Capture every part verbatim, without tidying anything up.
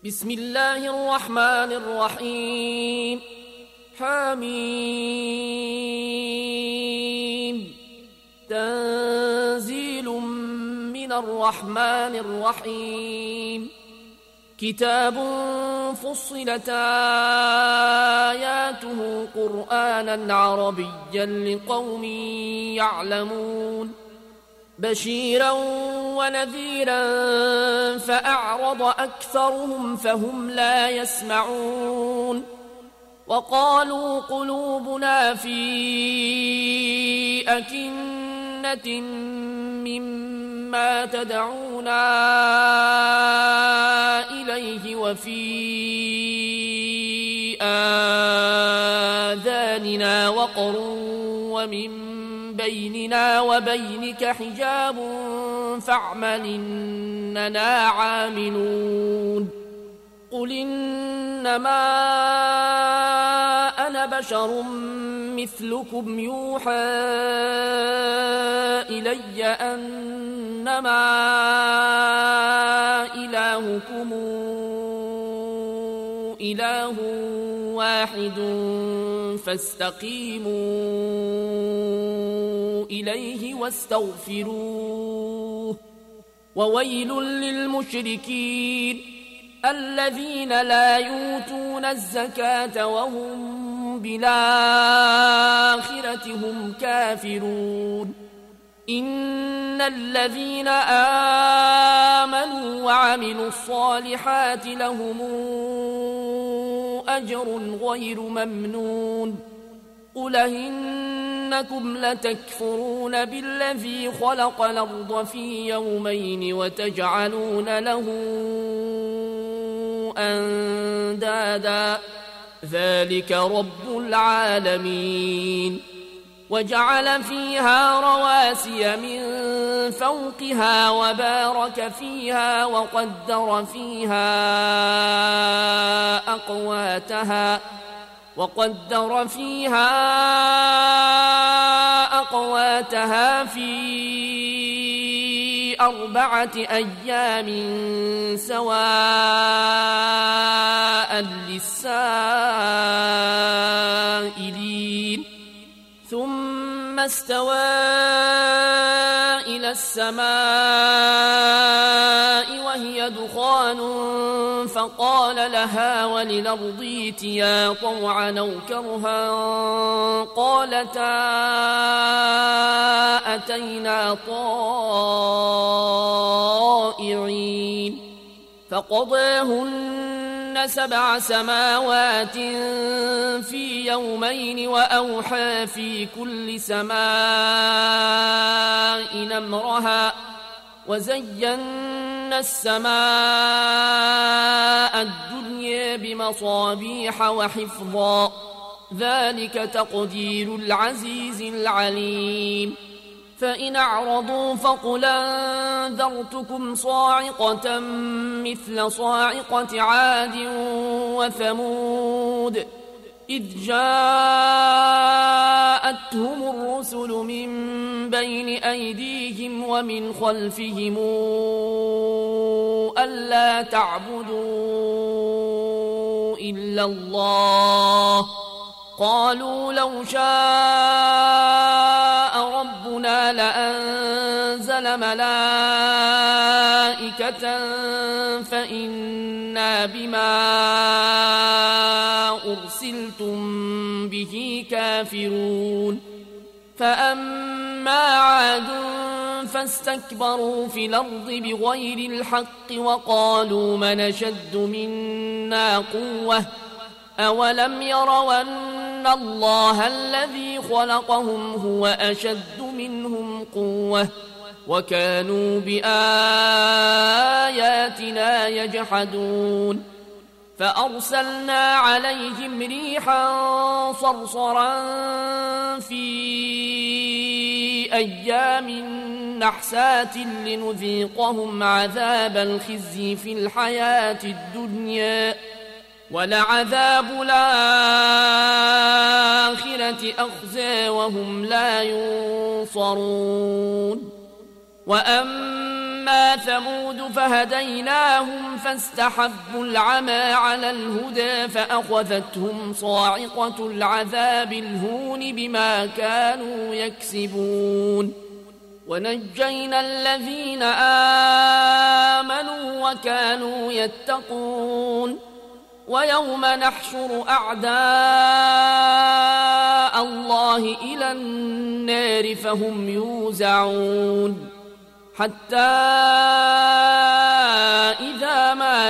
بسم الله الرحمن الرحيم. حميم. تنزيل من الرحمن الرحيم. كتاب فصلت آياته قرآنا عربيا لقوم يعلمون بشيرا ونذيرا فأعرض أكثرهم فهم لا يسمعون وقالوا قلوبنا في أكنة مما تدعونا إليه وفي آذاننا وقر ومن بيننا وبينك حجاب فاعمل إننا عاملون قل إنما أنا بشر مثلكم يوحى إلي أنما إلهكم إله واحد فاستقيموا إليه واستغفروه وويل للمشركين الذين لا يؤتون الزكاة وهم بالآخرة هم كافرون إن الذين آمنوا وعملوا الصالحات لهم أجر غير ممنون قل إنكم لتكفرون بالذي خلق الأرض في يومين وتجعلون له أندادا ذلك رب العالمين وجعل فيها رواسي من فوقها وبارك فيها وقدر فيها أقواتها وقدر فيها أقواتها في أربعة أيام سواء للسائلين ثم استوى إلى السماء وهي دخان فقال لها وللأرض ائتيا طوعا أو كرها قالتا أتينا طائعين فقضاهن سبع سماوات في يومين وأوحى في كل سماء أمرها وزينا السماء الدنيا بمصابيح وحفظا ذلك تقدير العزيز العليم فإن أعرضوا فقل أنذرتكم صاعقة مثل صاعقة عاد وثمود إذ جاءتهم الرسل من بين أيديهم ومن خلفهم ألا تعبدوا إلا الله قالوا لو شاء ربنا لأنزل ملائكة فإنا بما أرسلتم به كافرون فأما عاد فاستكبروا في الأرض بغير الحق وقالوا من أشد منا قوة أولم يروا أن الله الذي خلقهم هو أشد منهم قوة وكانوا بآياتنا يجحدون فأرسلنا عليهم ريحا صرصرا في أيام نحسات لنذيقهم عذاب الخزي في الحياة الدنيا ولعذاب الآخرة أخزى وهم لا ينصرون وأما أما ثمود فهديناهم فاستحبوا العمى على الهدى فأخذتهم صاعقة العذاب الهون بما كانوا يكسبون ونجينا الذين آمنوا وكانوا يتقون ويوم نحشر أعداء الله إلى النار فهم يوزعون حتى إذا ما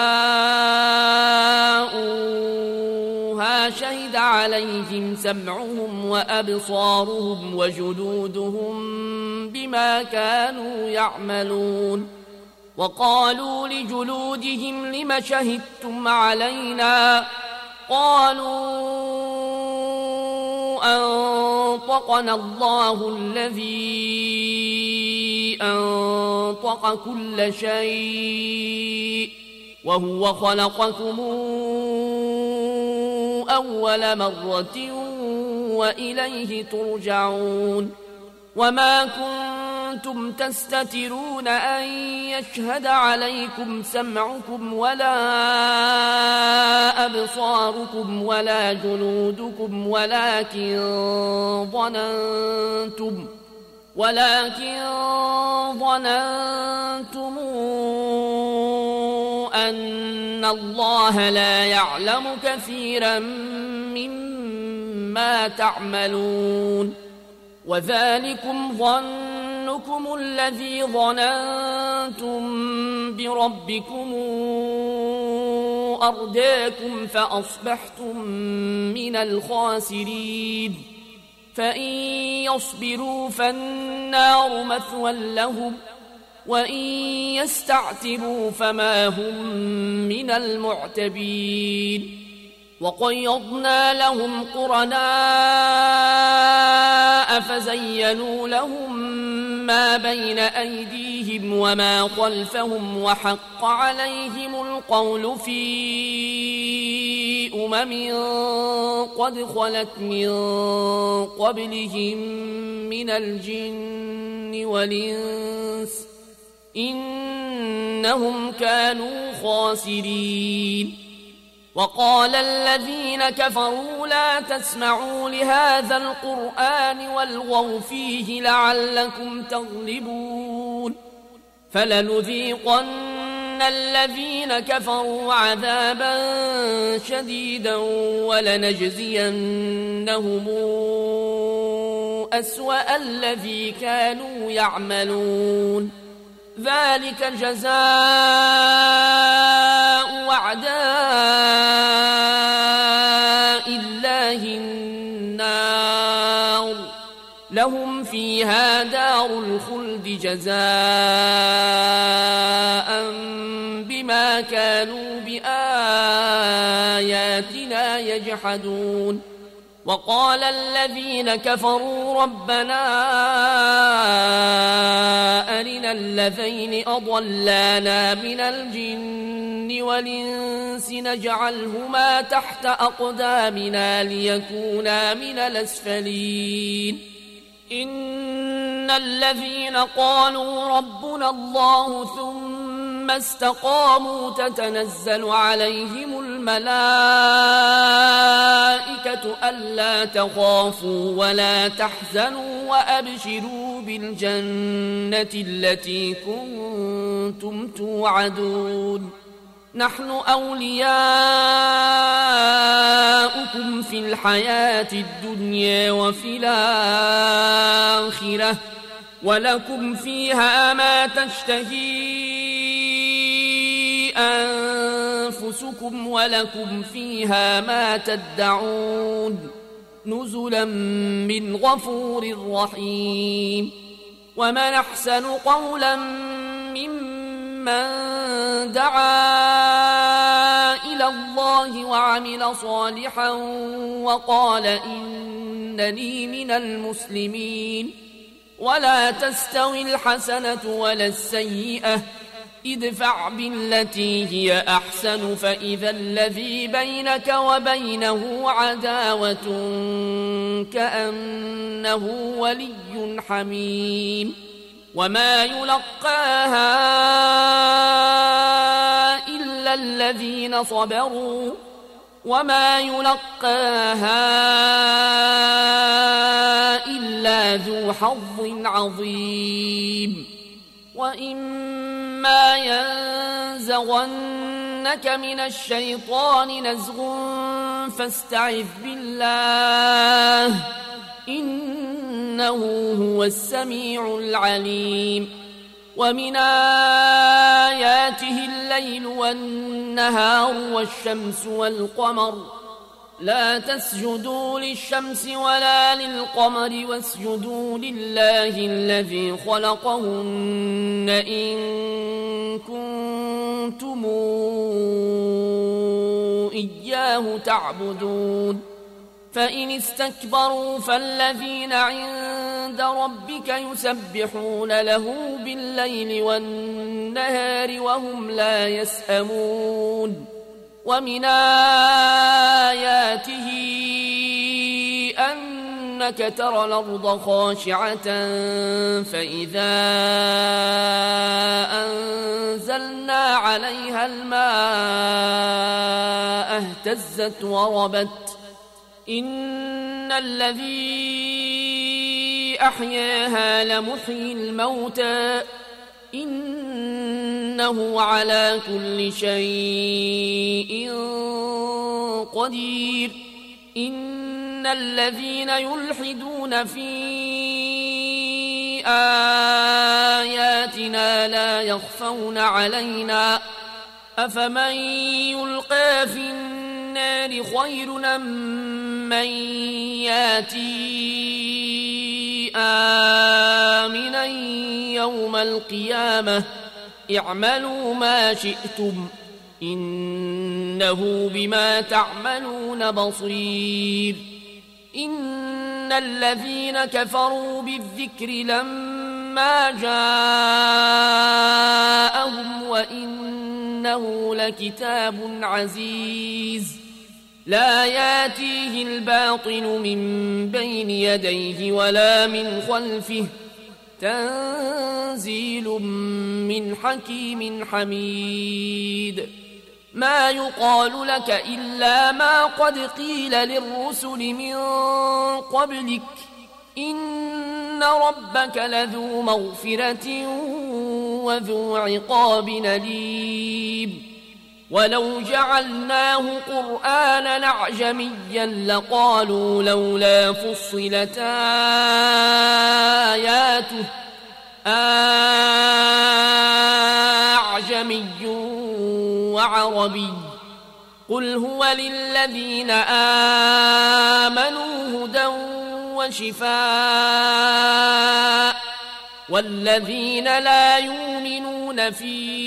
جاءوها شهد عليهم سمعهم وأبصارهم وجلودهم بما كانوا يعملون وقالوا لجلودهم لم شهدتم علينا قالوا أنطقنا الله الذي أنطق كل شيء وهو خلقكم أول مرة وإليه ترجعون وما كنتم تستترون أن يشهد عليكم سمعكم ولا أبصاركم ولا جلودكم ولكن ظننتم ولكن ظننتم أن الله لا يعلم كثيرا مما تعملون وذلكم ظنكم الذي ظننتم بربكم أرداكم فأصبحتم من الخاسرين فإن يصبروا فالنار مثوى لهم وإن يستعتبوا فما هم من المعتبين وقيضنا لهم قرناء فزينوا لهم ما بين أيديهم وما خلفهم وحق عليهم القول في أمم قد خلت من قبلهم من الجن والإنس إنهم كانوا خاسرين وقال الذين كفروا لا تسمعوا لهذا القرآن والغوا فيه لعلكم تغلبون فلنذيقن الذين كفروا عذابا شديدا ولنجزينهم أسوأ الذي كانوا يعملون ذلك جزاء أعداء الله النار لهم فيها دار الخلد جزاء بما كانوا بآياتنا يجحدون وقال الذين كفروا ربنا أرنا الذين أضلانا من الجن والإنس نجعلهما تحت أقدامنا ليكونا من الأسفلين إن الذين قالوا ربنا الله ثم استقاموا تتنزل عليهم الملائكة ألا تخافوا ولا تحزنوا وأبشروا بالجنة التي كنتم توعدون نحن أولياؤكم في الحياة الدنيا وفي الآخرة ولكم فيها ما تشتهي أنفسكم ولكم فيها ما تدعون نزلا من غفور رحيم ومن أحسن قولا ممن دعا إلى الله وعمل صالحا وقال إنني من المسلمين ولا تستوي الحسنة ولا السيئة ادفع بالتي هي أحسن فإذا الذي بينك وبينه عداوة كأنه ولي حميم وما يلقاها إلا الذين صبروا وما يلقاها إلا ذو حظ عظيم وإما ينزغنك من الشيطان نزغ فاستعذ بالله إنه هو السميع العليم ومن آياته الليل والنهار والشمس والقمر لا تسجدوا للشمس ولا للقمر واسجدوا لله الذي خلقهن إن كنتم إياه تعبدون فإن استكبروا فالذين عند ربك يسبحون له بالليل والنهار وهم لا يسأمون ومن آياته أنك ترى الأرض خاشعة فإذا أنزلنا عليها الماء اهتزت وربت إن الذي أحياها لمحيي الموتى إنه على كل شيء قدير إن الذين يلحدون في آياتنا لا يخفون علينا أفمن يلقى في النار خير أم من ياتي آمنا يوم القيامة اعملوا ما شئتم إنه بما تعملون بصير إن الذين كفروا بالذكر لما جاءهم وإنه لكتاب عزيز لا ياتيه الباطل من بين يديه ولا من خلفه تنزيل من حكيم حميد ما يقال لك إلا ما قد قيل للرسل من قبلك إن ربك لذو مغفرة وذو عقاب أليم ولو جعلناه قرآنا أعجميا لقالوا لولا فصلت آياته أعجمي وعربي قل هو للذين آمنوا هدى وشفاء والذين لا يؤمنون في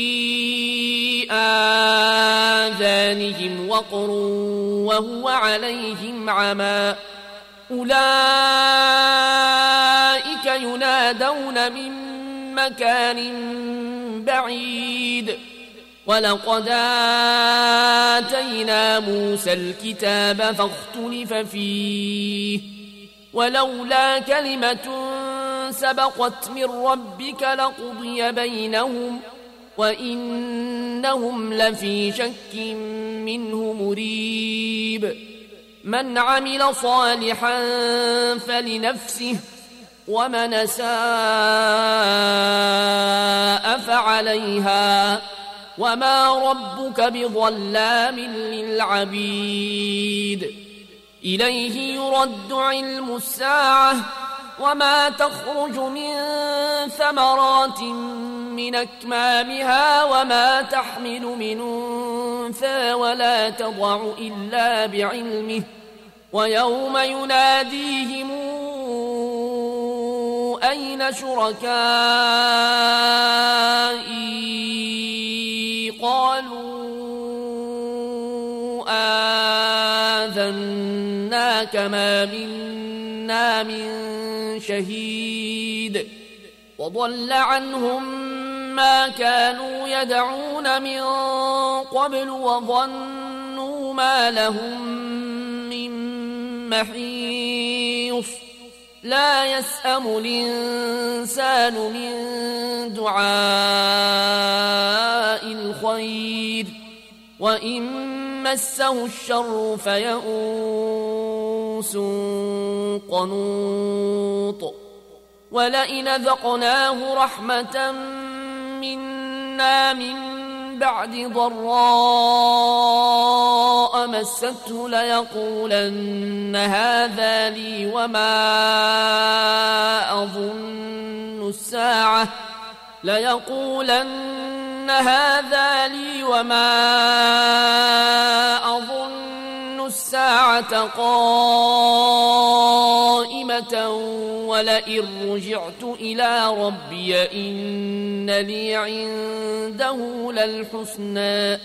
آذانهم وقر وهو عليهم عمى أولئك ينادون من مكان بعيد ولقد آتينا موسى الكتاب فاختلف فيه ولولا كلمة سبقت من ربك لقضي بينهم وإنهم لفي شك منه مريب من عمل صالحا فلنفسه ومن أساء فعليها وما ربك بظلام للعبيد إليه يرد علم الساعة وما تخرج من ثمرات من أكمامها وما تحمل من أنثى ولا تضع إلا بعلمه ويوم يناديهم أين شركائي قالوا آذناك ما منا من شهيد وضل عنهم ما كانوا يدعون من قبل وظنوا ما لهم من محيص لا يسأم الإنسان من دعاء الخير وإن مسه الشر فيئوس قنوط ولئن ذقناه رحمة منا من بعد ضراء مسته ليقولن هذا لي وما أظن الساعة ليقولن هذا لي وما أظن الساعة قائمة ولئن رجعت إلى ربي إن لي عنده للحسنى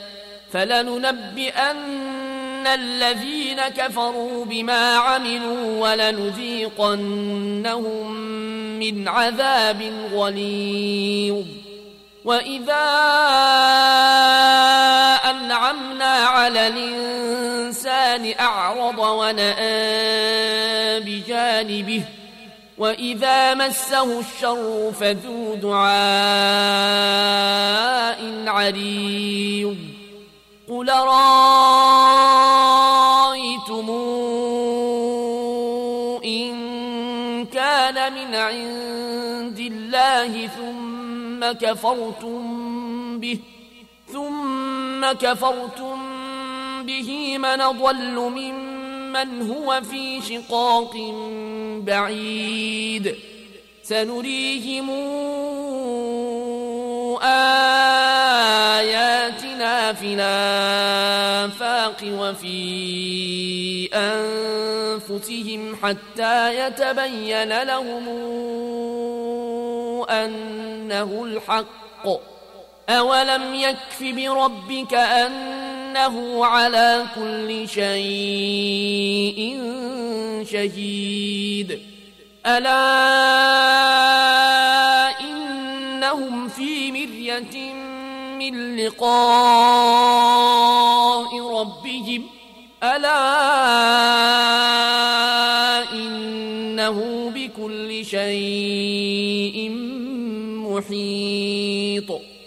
فلننبئن الذين كفروا بما عملوا ولنذيقنهم من عذاب غليظ وإذا أنعمنا على الإنسان أعرض ونأى بجانبه وإذا مسه الشر فذو دعاء عريض قل رأيتم إن كان من عند الله ثم كفرتم به ثم كفرتم به من ضل ممن هو في شقاق بعيد سنريهم آياتنا في الآفاق وفي أنفسهم حتى يتبين لهم أنه الحق أولم يكف بربك أنه على كل شيء شهيد ألا إنهم في مرية من لقاء ربهم ألا إنه بكل شيء محيط